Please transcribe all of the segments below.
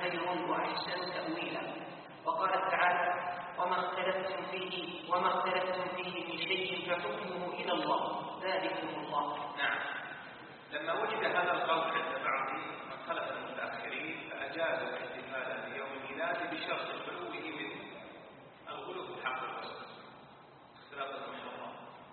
خير وأحسن تأويلا. وقال تعالى: وما اختلفتم فيه من شيء فحكمه إلى الله ذلكم الله. نعم. لما وجد هذا القول عند بعض من خلف المتأخرين فأجازوا الاحتفال بيوم الميلاد بشرط خلوه من الغلو في حق الرسول، اختلاط المحرمات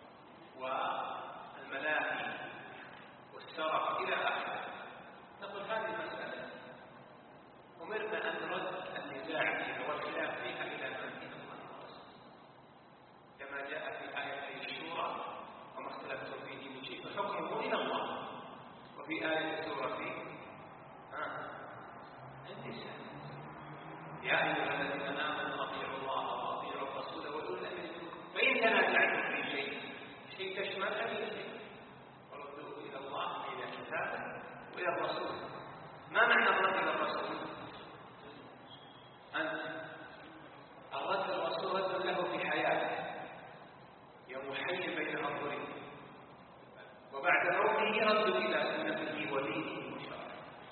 والملاهي والسرف إلى آخره. نقول هذه المسألة أمرنا أن نرد النزاع فيها والخلاف فيها إلى من دين الله ورسوله، كما جاء في آية الشورى: وما اختلفتم فيه من شيء فحكمه إلى الله. وفي آية سورة النساء: يا أيها الذين آمنوا أطيعوا الله وأطيعوا الرسول وأولي الأمر منكم فإن تنازعتم في شيء تشمل أي شيء فردوه إلى الله وإلى كتابه وإلى الرسول. ما معنى الرد إلى الرسول؟ الرد الرسول رد له في حياته يوم حي بين أظهرهم، وبعد موته رد إلى سنته ودينه وشرعه.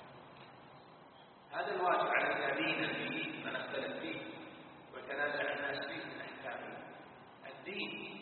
هذا الواجب على الذين فيه من اختلف فيه وتنازع الناس فيه من أحكام الدين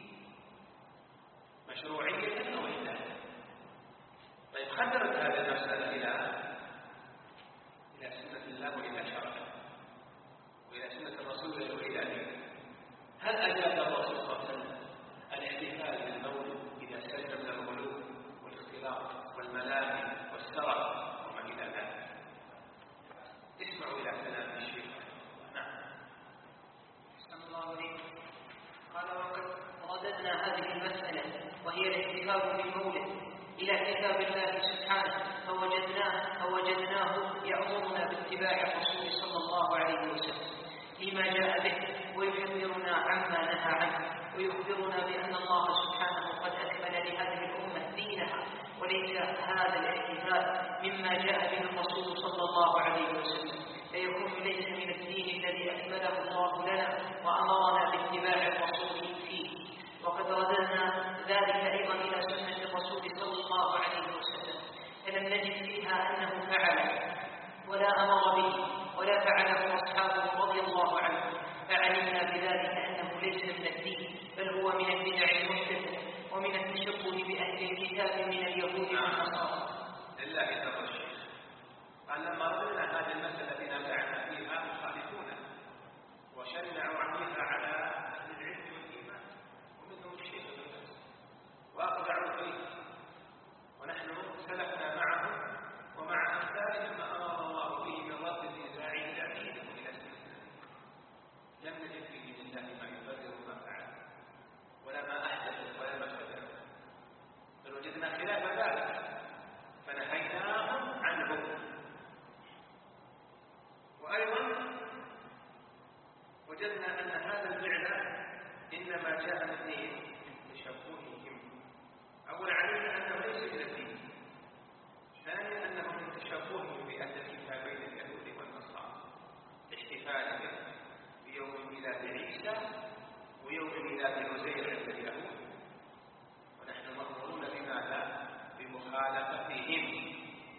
مشروعية أو إلا. طيب خدرت هذه المسألة إلى سنة الله وإلى شرعه وإلى سنة الرسول وإلى دينه. هل أجاب الرسول صلى الله عليه وسلم الاحتفال بالمولد إذا سلم من الغلو والاختلاط والملاهي والسرف وما إلى ذلك؟ اسمعوا إلى كلام الشيخ. نعم. أحسن الله عليكم. قال: وقد رددنا هذه المسألة وهي الاحتفال بالمولد إلى كتاب الله سبحانه فوجدناه يأمرنا باتباع الرسول صلى الله عليه وسلم فيما جاء به ويحذرنا عما نهى عنه ويخبرنا بأن الله سبحانه قد أكمل لهذه الأمة دينها، وليس هذا الاحتفال مما جاء به الرسول صلى الله عليه وسلم، فيكون ليس من الدين الذي أكمله الله لنا وأمرنا باتباع الرسول فيه. وقد رددنا ذلك أيضا إلى سنة الرسول صلى الله عليه وسلم، فلم نجد فيها أنه فعل ولا أمر به ولا فعله أصحابه رضي الله عنهم، فعلمنا بذلك أنه ليس من الدين بل هو من البدع المحدثة ومن التشبه بأهل الكتاب من اليهود والنصارى. لله در الشيخ قال: لما رددنا هذه المسألة نازعنا فيها مخالفون وشنعوا عليها على أهل العلم والإيمان ومنهم الشيخ ابن باز وأقدعوا فيه، ونحن سلكنا معهم ومع أمثالهم ما أمر الله به من رد النزاع إلى دينه وإلى سنته. لم نجد فيه من الله ما يبرر ما فعل ولا ما أحدث ولا ما ابتدع، بل وجدنا خلاف ذلك فنهيناهم عنه. وأيضا وجدنا أن هذا الفعل إنما جاء من تشبههم. أولا علمنا أنه ليس من الدين، ثانيا أنه من تشبههم بأهل الكتابين اليهود والنصارى، احتفالهم بيوم ميلاد عيسى ويوم ميلاد عزير عند اليهود، ونحن مأمورون بماذا؟ بمخالفتهم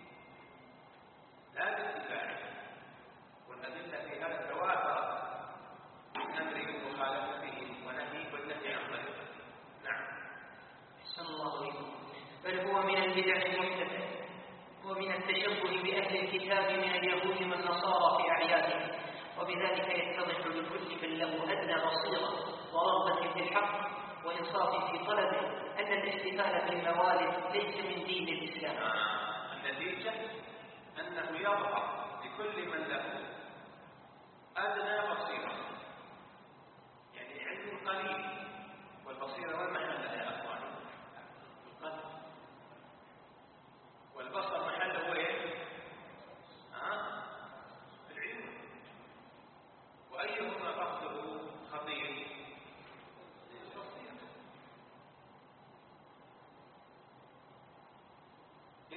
لا باتباعهم. والأدلة في هذا تواترت من أمر بمخالفتهم والنهي عن طريقتهم. نعم. أحسن الله عليكم. بل هو من البدع المحدثة ومن التشبه بأهل الكتاب من اليهود والنصارى في أعيادهم، وبذلك يتضح لكل من له أدنى بصيرة ورغبة في الحق وإنصاف في طلبه أن الاحتفال بالموالد ليس من دين الإسلام. النتيجة أنه يظهر لكل من له أدنى بصيرة، يعني علم قليل، والبصيرة والمحل يا أخواني القلب، والبصر محله ايه؟ العلم. وأيهما فقده خطير؟ البصيرة.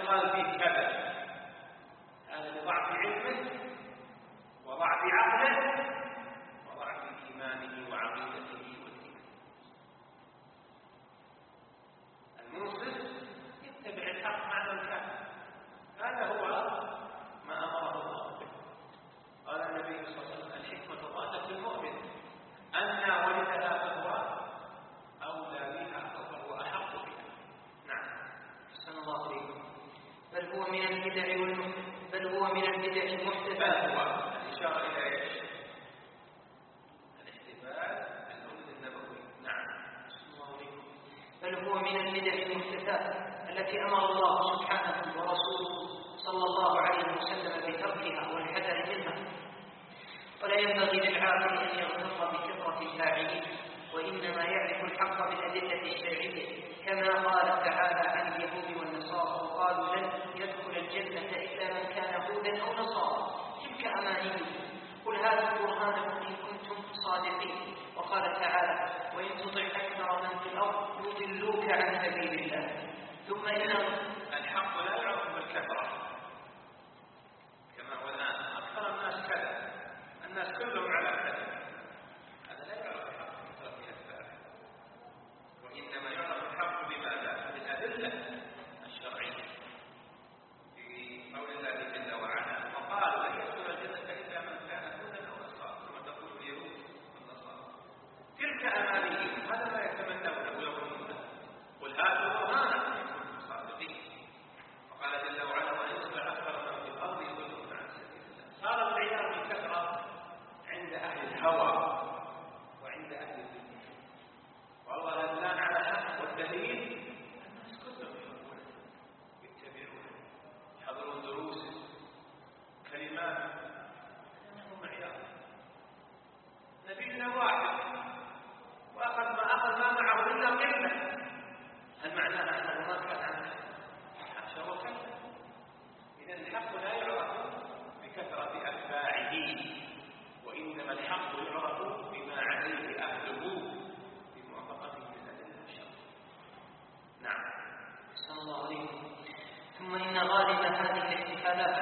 يقال فيه كذا، هذا لضعف علمه وضعف عقله وضعف إيمانه وعقيدته ودينه. المنصف يتبع الحق مع من كان، هذا هو ما أمره الله. قال النبي صلى الله عليه وسلم: الحكمة ضالة المؤمن، أن ولدها فهو أولى بها فهو أحق بها. نعم. أحسن الله إليكم. بل هو من البدع المحدثات. الإشارة إلى إيش؟ الاحتفال بالمولد النبوي. نعم. أحسن الله إليكم. بل هو من البدع المحدثات التي أمر الله سبحانه ورسوله صلى الله عليه وسلم بتركها والحذر منها. ولا ينبغي للعاقل أن يغتر بكثرة الفاعلين، وإنما يعرف الحق بالأدلة الشرعية، كما قال تعالى عن اليهود والنصارى: وقالوا لن يدخل الجنة إلا من كان هودا أو نصارى، تلك أمانيهم، قل هاتوا برهانكم إن كنتم صادقين. وقال تعالى: وإن تطع أكثر من في الأرض يضلوك عن سبيل الله. ثم إن الحق لا يعرف بالكثرة كما هو الآن، أكثر الناس كذا، الناس كلهم على كذا، هذا لا يعرف الحق بكثرة أتباعه، وإنما يعرف الحق بماذا؟ بالأدلة الشرعية. في قول الله جل وعلا: وقالوا لن يدخل الجنة إلا من كان هودا أو نصارى، كما تقول اليهود والنصارى، تلك أمانيهم، هذا ما يتمنونه ويظنونه، قل هاتوا برهانكم إن كنتم صادقين. وقال جل وعلا: وإن يطع أكثر من في الأرض يضلوك عن سبيل الله. صار العياذ بالكثرة عند أهل الهوى وعند أهل الدنيا، والله الآن على حق، والدليل الناس كلهم يحبونه يتبعونه يحضرون دروسه كلمات، لأنه معيار. نبينا واحد وأخذ ما معه إلا قلة، هل معناها أنه ما كان عنه؟ حاشا وكلا. إذا الحق لا يعرف بكثرة أتباعه، وإنما الحق يعرف بما عليه أهله بموافقته للأدلة الشرعية. نعم. أحسن الله عليكم. ثم إن غالب هذه الاحتفالات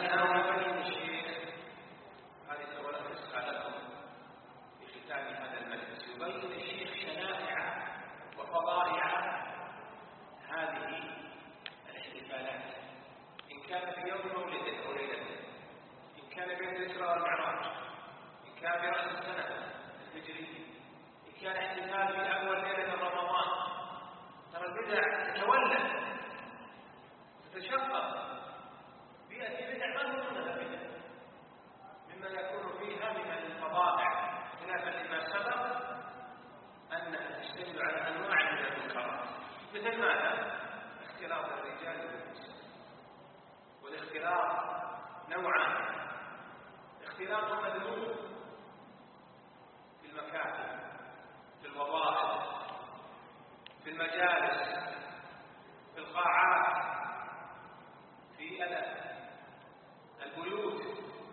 هذه سؤال أسأل لكم في ختام هذا المجلس. يبين الشيخ شنائع وفضائع هذه الاحتفالات، إن كان في يوم مولده أو ليلته، إن كان بين الإسراء والمعراج، إن كان برأس السنة الهجرية، إن كان احتفال في أول ليلة من رمضان. ترى البدع تتولد تتشقق، بيأتي بدع ما نظنها بدع، مما يكون فيها من الفضائع، خلافا لما سبق أنها تشتمل على أنواع من المنكرات. مثل ماذا؟ اختلاط الرجال بالنساء، والاختلاط نوعان: اختلاط مذموم في المكاتب، في الوظائف، في المجالس، في القاعات، في البيوت.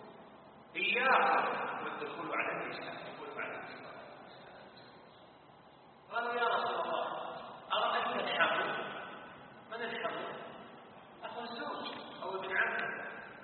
إياكم والدخول على النساء، يقول عليه الصلاة والسلام. قالوا: يا رسول الله، أرأيت الحمل؟ من الحمل؟ أخو الزوج أو ابن عمه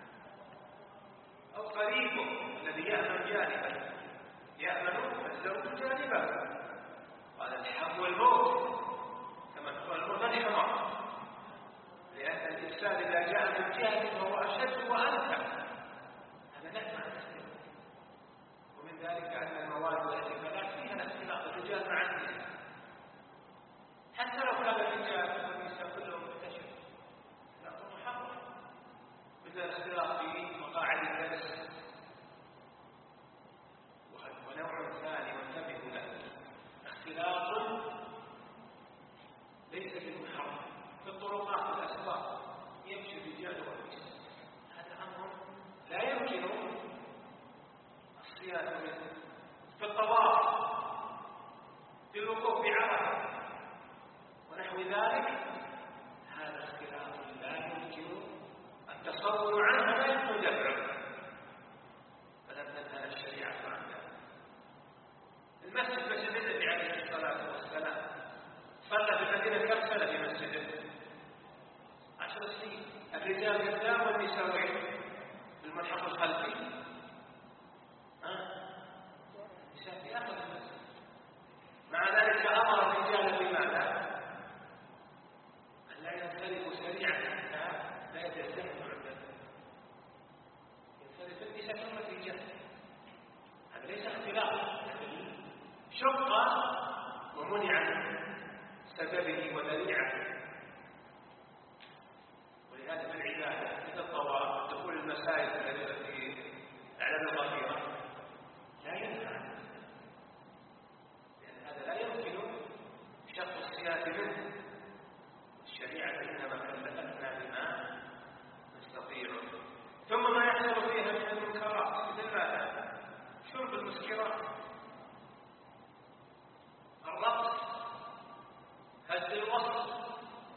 أو قريبه الذي يأمن جانبه، يأمن الزوج جانبه. قال: الحم والموت، كما تقول الموت الحمار، لأن الإنسان إذا جاء من جانب فهو أشد وأنفع. هذا لا معنى الاختلاط. ومن ذلك أن المواد والاحتفالات فيها الاختلاط الرجال مع النساء، حتى لو كان الرجال والنساء كلهم مكتشف، اختلاط محرم، مثل الاختلاط في مقاعد الدرس. ونوع ثاني وانتبهوا له: اختلاط ليس بالمحرم في الطرقات والأسواق، يمشي الرجال والنساء، هذا أمر لا يمكن الصيانة منه. في الطواف، في الوقوف بعرفة ونحو ذلك، هذا اختلاط لا يمكن التصور عنه، لا يمكن دفعه، فلم تنهى الشريعة عن ذلك. المسجد مسجد النبي عليه الصلاة والسلام، صلى في المدينة كم سنة في مسجده؟ 10 سنين. الرجال قدام والنساء وين؟ في الملحق الخلفي. النساء في آخر المسجد. مع ذلك أمر الرجال بماذا؟ أن لا ينصرفوا سريعا حتى لا يتزحموا عندنا. ينصرف النساء ثم الرجال. هذا ليس اختلاف، شق ومنع من سببه وذريعته. ولهذا في العبادة مثل الطواف دخول المساجد التي الأعداد الظهيرة لا ينفع، لأن هذا لا يمكن شق السياسة منه. الشريعة إنما كلفتنا بما نستطيع. ثم ما يحصل فيها من المنكرات مثل ماذا؟ شرب المسكرات، الرقص، هز الوصل،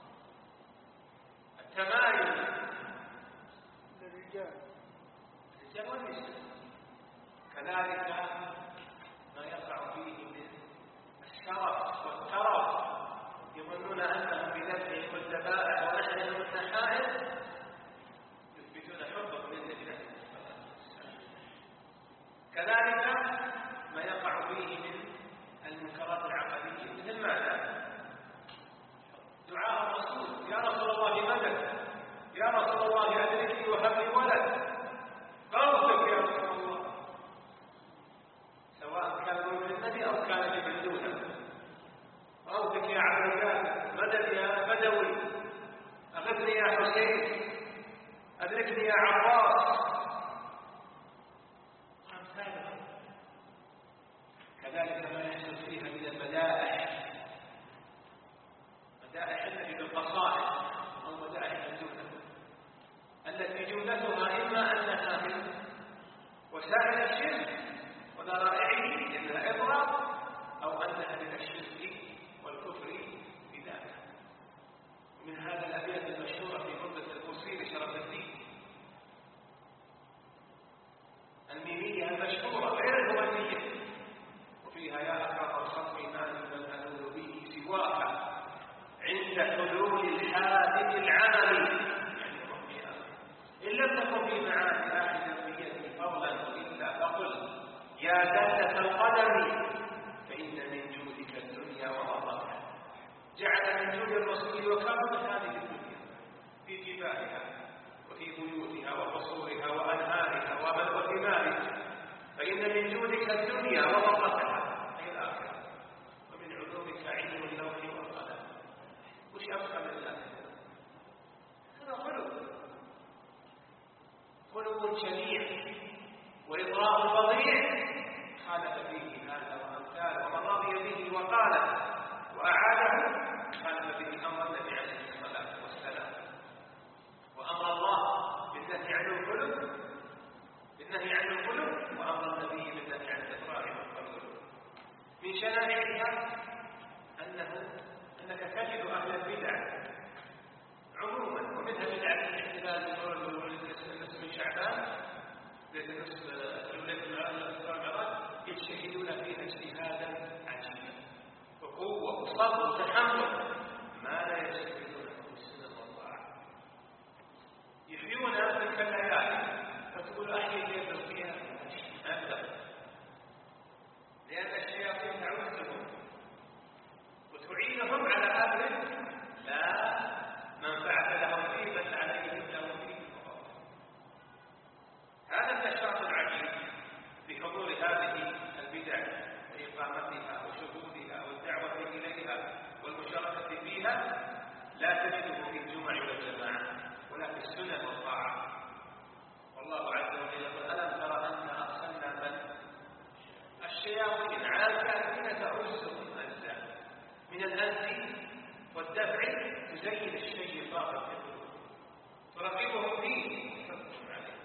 التمايل للرجال والنساء. كذلك ما يقع فيه من الشرف والترف، يظنون انهم بذبحهم الذبائح ونحرهم النحائر يثبتون حبهم للنبي. كذلك ما يقع فيه من المنكرات العقديه مثل ماذا؟ دعاء الرسول: يا رسول الله مدد، يا رسول الله أدركني وهب لي ولد، غوثك يا رسول الله، سواء كان من النبي أو كان لمن دونه. غوثك يا عبد الله، مدد يا بدوي، أغثني يا حسين، أدركني يا عباس. كذلك ما يحصل فيها من المدائح، مدائح النبي بالقصائد أو مدائح الجملة التي جملتها إما أنها من وسائل الشرك وذرائعه لأنها إضراب، أو أنها من الشرك والكفر بذلك. ومن هذا الأبيات المشهورة في عمدة البوصيري شرف الدين الميمية المشهورة غير الهوانية، وفيها: يا أكرم الخلق ما من أنول به سواك عند حلول الحادث العمل. إن لم تكن في معاني آخذ بيده فضلا إلا فقل يا دالة القدم فإن من جودك الدنيا ومضرها. جعل من جود الرسول وكرم هذه الدنيا في جبالها وفي بيوتها وقصورها وأنهارها وثمارها، فإن من جودك الدنيا ومضرتها أي الآخرة، ومن علومك علم اللوح والقلم. وش أبقى من ذلك؟ هذا خلق شنيع وإضراب فظيع خالف فيه هذا وأمثاله، ومن رضي به وقال وأعاده خالف به أمر النبي عليه الصلاة والسلام، وأمر الله بالنهي عن الخلق وأمر النبي بالنهي عن الإضرار والخلق. من شنائعها أنك تجد أهل البدع عموما، ومنها بدعة الاحتفال بالنصف من شعبان نصف المعراج، يجتهدون فيها اجتهادا عجيبا وقوة وصبر وتحمل ما لا يجتهدونه في السنة والطاعة. يحيون تلك الليالي فتقول أحيي لي بالقيام أبدا، لأن الشياطين تعوزهم وتعينهم على أمر لا منفعة لهم فيه بل عليهم لهم فيه. هذا النشاط العجيب بحضور هذه البدع وإقامتها وشهودها والدعوة إليها والمشاركة فيها لا تجده في الجمع والجماعة ولا في السنن والطاعة. والله عز وجل يقول: ألم ترى أنا أرسلنا من الشياطين على الكافرين تعزهم أزا من الأنس والدفع تزين الشيء الباطل في القلوب ترغبهم فيه وتحثهم عليه.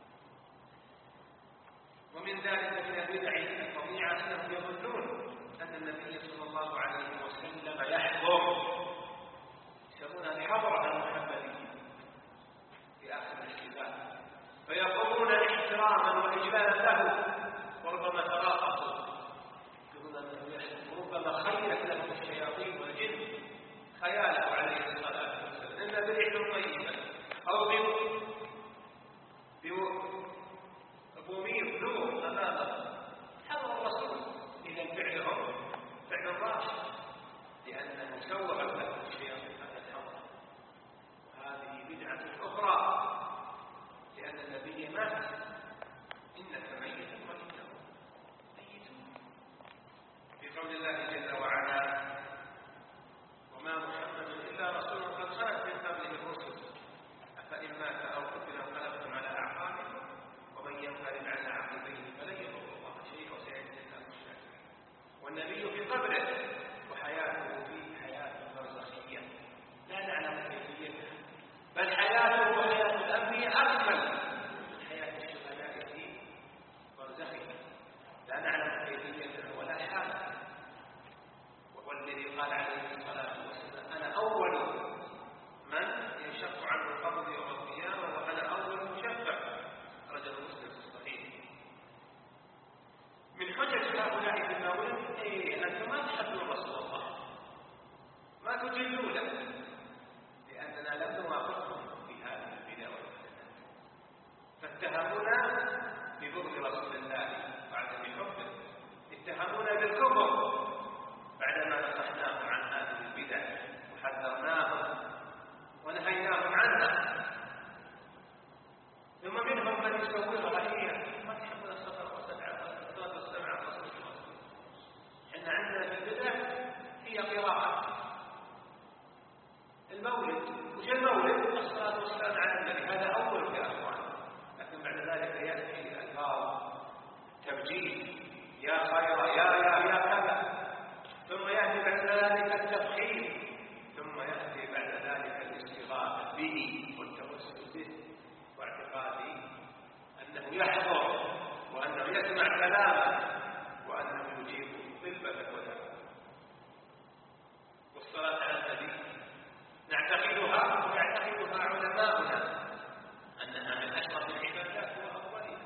ومن ذلك من البدع الفظيعة أنهم يظنون أن النبي صلى الله عليه وسلم يحضر، يسمونها الحضرة المحمدية في آخر الاحتفال، فيقومون احتراما وإجلالا له، وربما تراقصوا يقولون أنه يحضر، ربما خيلت لهم الشياطين والجن خياله عليه الصلاة والسلام إن بريح طيبا أو يحضر وأنه يسمع كلاما وأنه يجيب طلبة ودعوة. والصلاة على النبي نعتقدها ويعتقدها علماؤنا أنها من أشرف العبادات وأفضلها.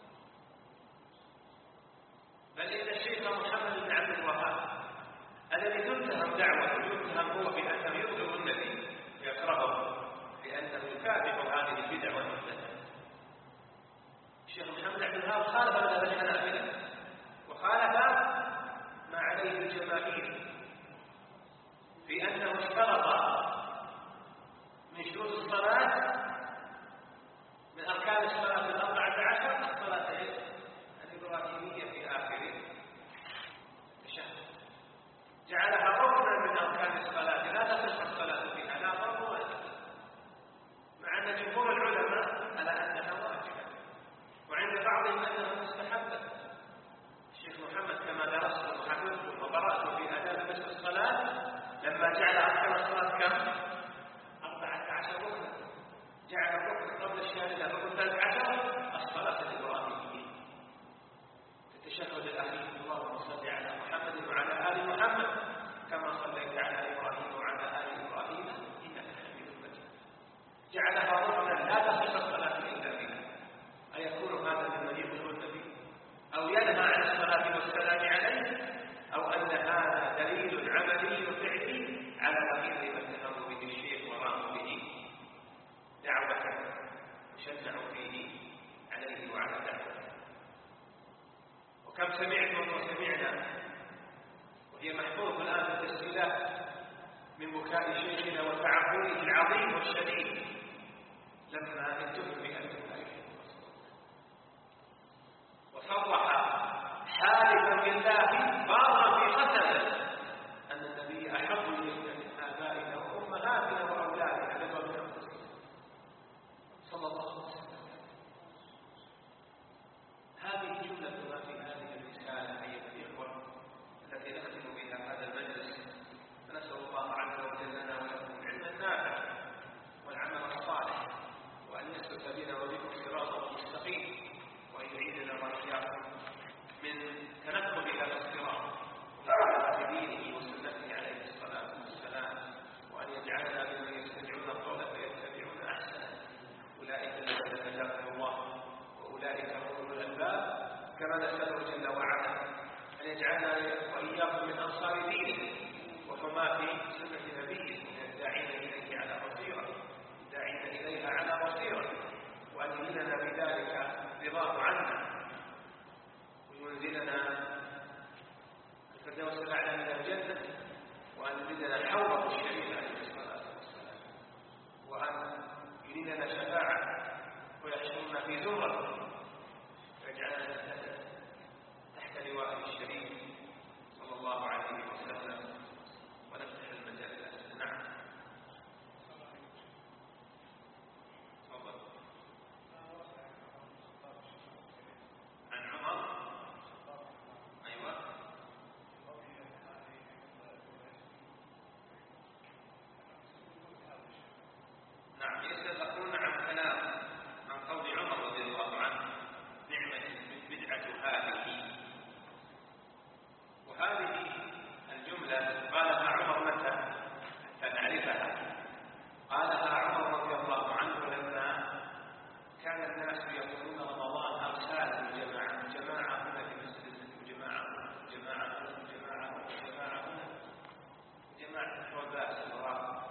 بل إن الشيخ محمد بن عبد الوهاب الذي تتهم دعوته يتهم هو بأنه يبغض النبي يكرهه لأنه يتابع هذه البدع والمحدثات. الشيخ محمد بن عبد الوهاب خالف مذهب الحنابلة وخالف ما عليه الجماهير في أنه اشترط من شروط الصلاة من أركان الصلاة 14 الصلاة الإبراهيمية في آخر الشهر، جعلها ركنا من أركان الصلاة لا تصح الصلاة فيها لا فرض ولا نفل، مع أن جمهور العلماء على أنها واجبة وعند بعضهم أنها مستحبة. الشيخ محمد كما درسته وحفظته وقرأته في آداب مثل الصلاة لما جعل أركان الصلاة كم؟ 14 ركنا، جعل الركن قبل الشهادة الركن 13 الصلاة الإبراهيمية في التشهد الأخير اللهم صل على محمد وعلى آل محمد كما صليت على إبراهيم وعلى آل إبراهيم إنك حميد مجيد، جعلها ركنا لا تصح الصلاة إلا بها. أيكون هذا ممن يبغض النبي أو ينهى عن الصلاة والسلام عليه، أو أن هذا دليل عملي وفعلي على غير ما اتهموا به الشيخ وراموا به دعوة وشنعوا فيه عليه وعلى دعوته؟ وكم سمعتم وسمعنا وهي محفوظة الآن في التسجيلات من بكاء شيخنا وتعبده العظيم والشديد لما انتهوا بأنه لا يحب رسول الله، وصرح حالفا بالله بارا في قسمه أن النبي أحب إلينا من آبائنا وأمهاتنا وأولادنا بل من أنفسنا صلى الله عليه وسلم. هذه جملة ما في هذه الرسالة أيها الإخوة التي نختم بها هذا المجلس، فنسأل الله عز وجل لنا ولكم العلم النافع والعمل الصالح، وأن يسلك بنا وبكم صراطا مستقيم، وأن يعيدنا وإياكم من تنقل إلى الصراط وإلى دينه وسنته عليه الصلاة والسلام، وأن يجعلنا ممن يستمعون القول فيتبعون أحسنه. أولئك الذين هداهم الله وأولئك هم أولو الألباب، كما نسأله جل وعلا أن يجعلنا وإياكم من أنصار دينه وحماة سنة نبيه من الداعين إليه على بصيرة، الداعين إليها على بصيرة، وأن يمننا بذلك رضاه عنا وينزلنا الفردوس الأعلى من الجنة، وأن يزيدنا حوض الشريف عليه الصلاة والسلام، وأن يريدنا شفاعة ويحشرنا في زمرة ويجعلنا تحت لواء الشريف صلى الله عليه وسلم، ونفتح المجال. نعم تفضل. عن عمر. أيوة. نعم يسألون عن كلام عن قول عمر رضي الله عنه نعمة البدعة هذه، وهذه الجملة قالها عمر متى حتى نعرفها؟ قالها عمر رضي الله عنه لما كان الناس يقولون رمضان أرسال جماعة هنا في مسجد وجماعة هنا وجماعة هنا وجماعة هنا وجماعة هنا وجماعة الحوباس الغراب،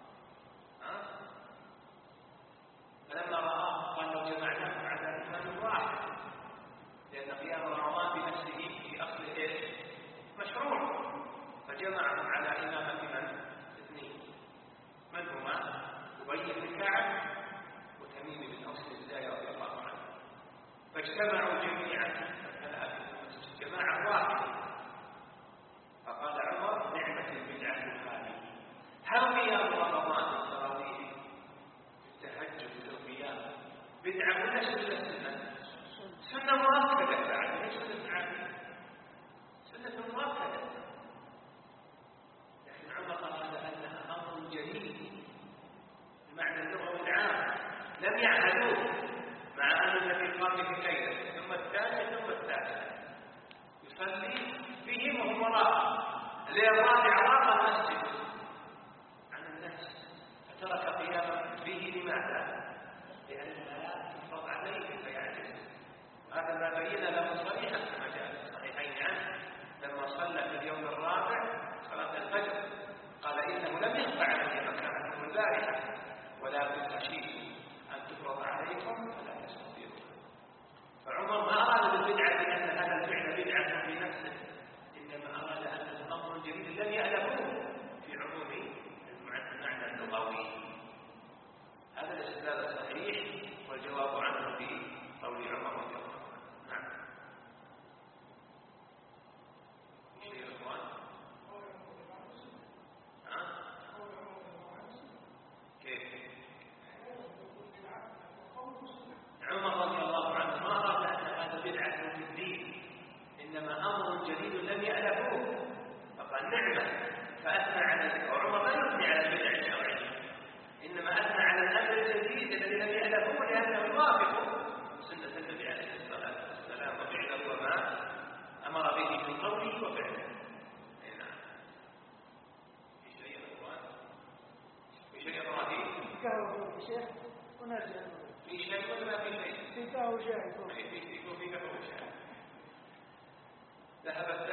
فلما رآه قال لو جمعناهم على إمام واحد، لأن قيام رمضان بنفسه في أصل إيش؟ مشروع، فجمعهم على إمامة اثنين، من هما؟ أبي بن كعب وتميم بن أوس الداري رضي الله عنه، فاجتمعوا جميعا جماعة واحدة، فقال عمر نعمة البدعة هذه. هل قيام رمضان التراويح التهجد القيام بدعة ولا سنة؟ سنة مؤكدة بعد، ليش سنة عادية؟ سنة مؤكدة، لكن عمر قال أنها أمر جديد بمعنى اللغوي العام لم يعهدوه، مع أن الذي قام بكيده ثم الثاني ثم الثالث يصلي بهم وهم وراءه. الليل الرابع راق المسجد عن الناس فترك قياما به. لماذا؟ لأنها تفرض عليه فيعجز. وهذا ما بين له صريحا كما جاء في الصحيحين عنه لما صلى في اليوم الرابع صلاة الفجر قال إنه لم يخفى علي مكانكم البارحة ولكن خشيت أن تفرض عليكم فلا تستطيعون. فعمر ما أراد بالبدعة لأن هذا الفعل بدعة في نفسه، إنما أراد أن أمر جديد لم يألفوه في عموم المعنى اللغوي. هذا الاستدلال الصحيح والجواب عنه في قول عمر رضي الله عنه. نعم. شيء يا إخوان؟ كيف؟ عمر رضي الله عنه ما أراد أن هذا بدعة في الدين، إنما أمر جديد لم يألفوه فقال نعمة فأثنى على. وعمر لا يثني على البدع الشرعية، إنما أثنى على الأمر الجديد الذي لم يألفوه لأنه يوافق سنة النبي عليه الصلاة والسلام وفعله وما أمر به من قوله وفعله. نعم. في شيء يا إخوان؟ في شيء إبراهيم؟ كهو شيخ ونرجع. في شيء ولا في شيء؟ في كهو شاهد. في كهو شاهد. ذهب